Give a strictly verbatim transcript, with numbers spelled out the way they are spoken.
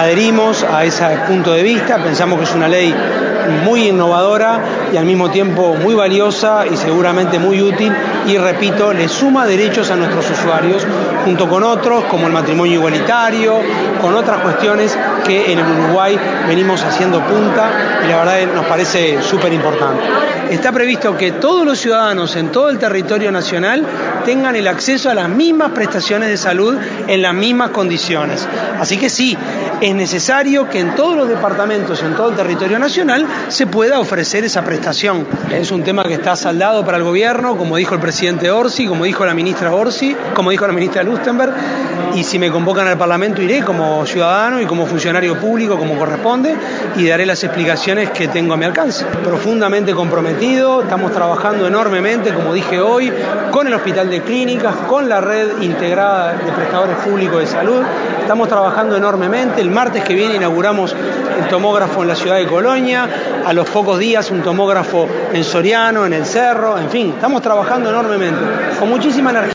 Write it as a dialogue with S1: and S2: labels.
S1: adherimos a ese punto de vista, pensamos que es una ley muy innovadora y al mismo tiempo muy valiosa y seguramente muy útil y, repito, le suma derechos a nuestros usuarios junto con otros como el matrimonio igualitario, con otras cuestiones que en el Uruguay venimos haciendo punta y la verdad nos parece súper importante. Está previsto que todos los ciudadanos en todo el territorio nacional tengan el acceso a las mismas prestaciones de salud en las mismas condiciones. Así que sí, es necesario que en todos los departamentos, en todo el territorio nacional, se pueda ofrecer esa prestación. Es un tema que está saldado para el gobierno, como dijo el presidente Orsi, como dijo la ministra Orsi, como dijo la ministra Lustenberg, y si me convocan al Parlamento iré como ciudadano y como funcionario público como corresponde y daré las explicaciones que tengo a mi alcance. Profundamente comprometido, estamos trabajando enormemente, como dije hoy, con el Hospital de Clínicas, con la red integrada de prestadores públicos de salud, estamos trabajando enormemente. El martes que viene inauguramos el tomógrafo en la ciudad de Colonia, a los pocos días un tomógrafo en Soriano, en el Cerro, en fin, estamos trabajando enormemente, con muchísima energía.